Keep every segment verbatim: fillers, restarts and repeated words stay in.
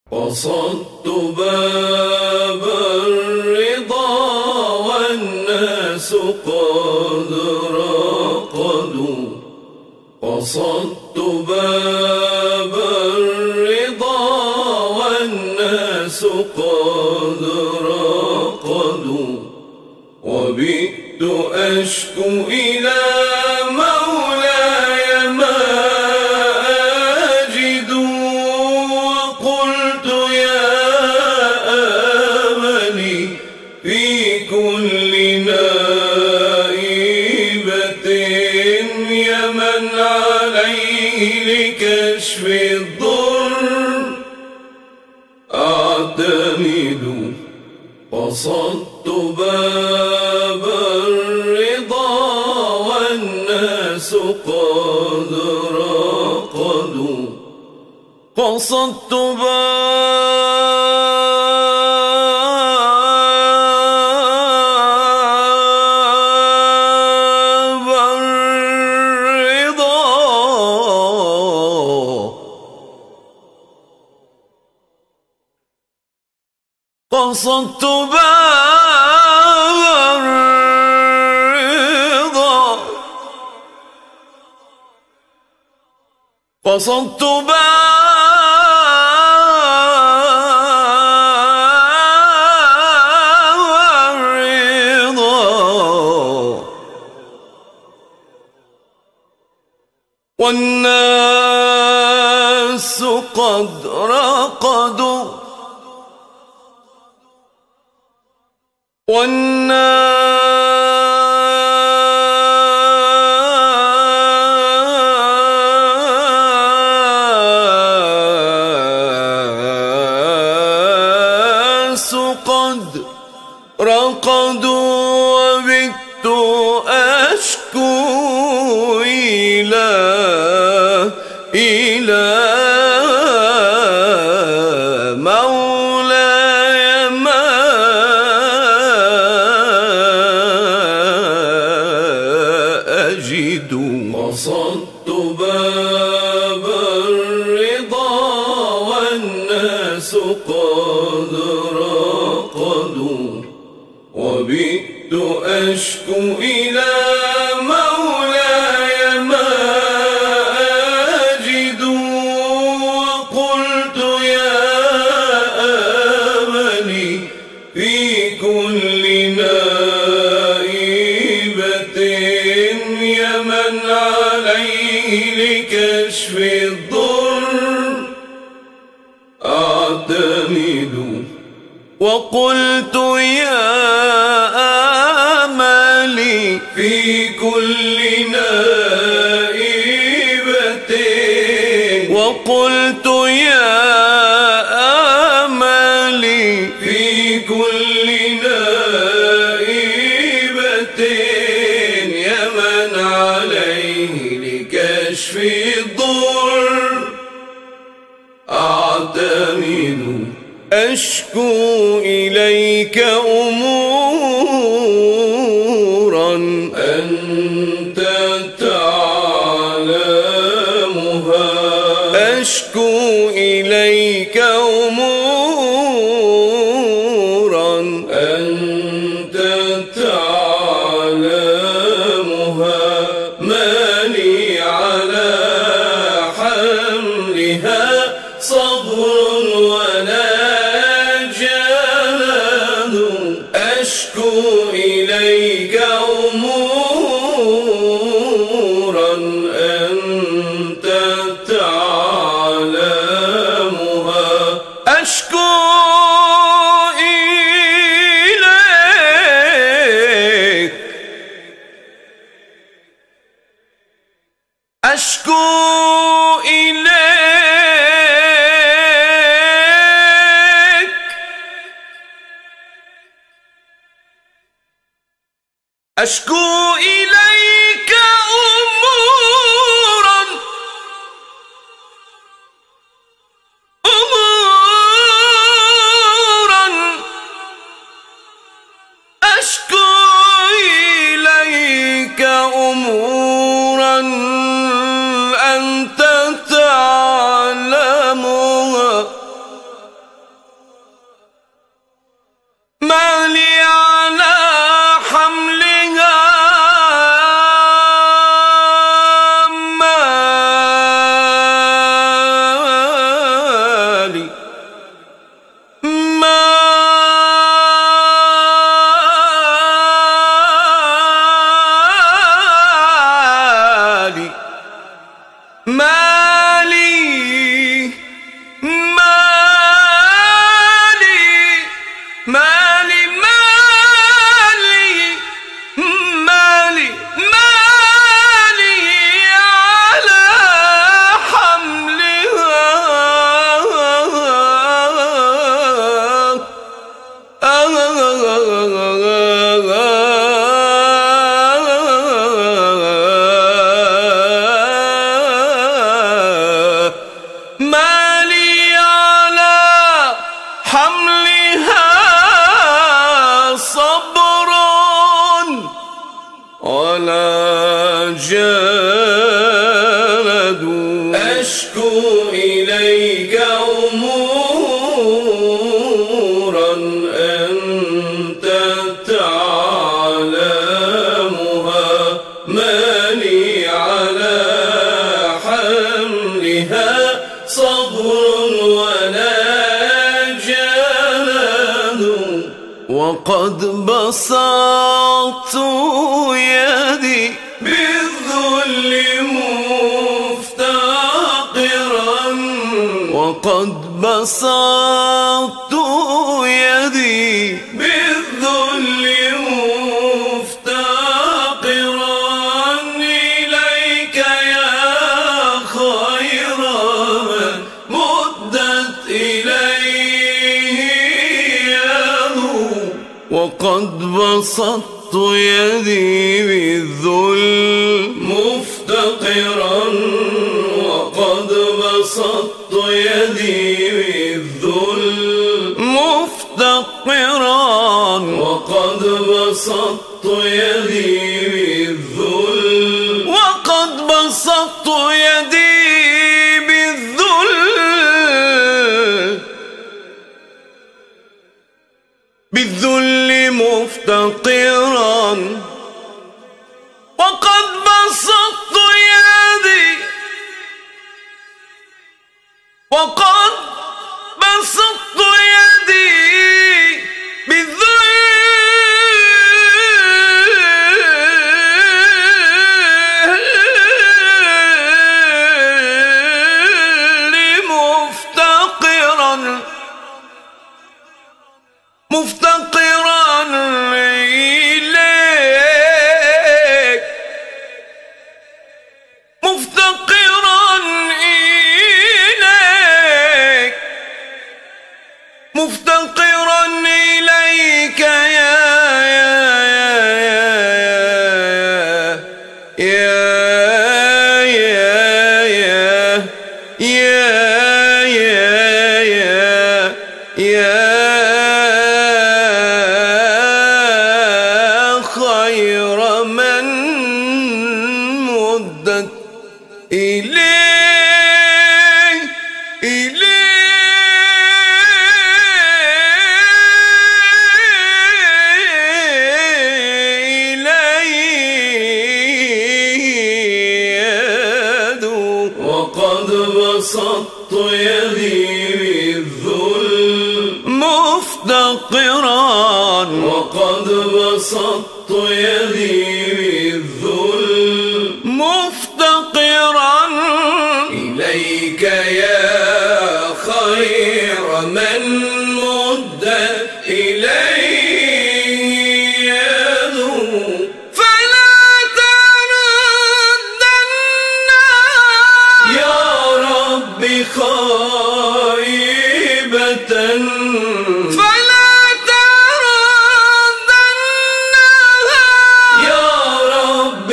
قصدت باب الرضا والناس قد رقدوا. قصدت باب الرضا والناس قد رقدوا. وبت أشكو إلى مولاي ما أجد. وقلت يا آملي في كل نائبة يا من عليه لكشف الضر أعتمد. قصدت باب الرضا والناس قد رقدوا. قصدت باب الرضا. قصدت باب الرضا. قصدت باب الرضا والناس قد رقدوا. والناس قد رقدوا. وبت أشكو إلى إلى مولاي ما أجد. قصدت باب الرضا والناس قد رقدوا. وبت أشكو إلى مولاي ما أجد. وقلت يا آملي في كل نائبة يا من عليه لكشف الضر أعتمد. وقلت يا آملي في كل نائبة. وقلت يا آملي في كل نائبة يا من عليه لكشف الضر أعتمد. أشكو إليك أمورا أنت تعلمها. أشكو إليك أمورا أنت تعلمها. ما لي على حملها صبر ولا جلد. أشكو إليك أمورا أنت تعلمها. أشكو إليك أشكو إليك أشكو إليك أمورا أمورا أشكو إليك أمورا أنت تعلمها. ولا جلد. أشكو إليك أمورا أنت تعلمها، ما لي على حملها صبر ولا جلد. وقد بسطت يدي بالذل مفتقرا، وقد بسطت يدي بالذل مفتقرا إليك يا خير من مدت إليه يده. وقد بسطت يدي بالذل مفتقرا، وقد بسطت يدي بالذل مفتقرا، وقد بسطت يدي بالذل، وقد بسطت يدي بالذل بالذل مفتقرا، وقد بسطت يدي، وقد بسطت يدي بالذل مفتقرا مفتقرا إليك، مفتقرا إليك، مفتقرا إليك يا يا يا يا يا يا يا خير من مدت إليه إليه يده. وقد بسطت يدي بالذل مفتقرا، وقد بسطت يدي بالذل مفتقرا إليك يا خير من مدت إليه يده. فلا تردن يا رب خائبة، فلا تردنها يا رب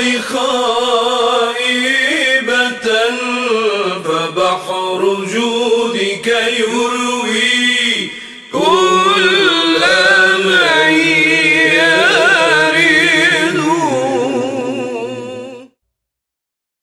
خائبة، فبحر جودك يروي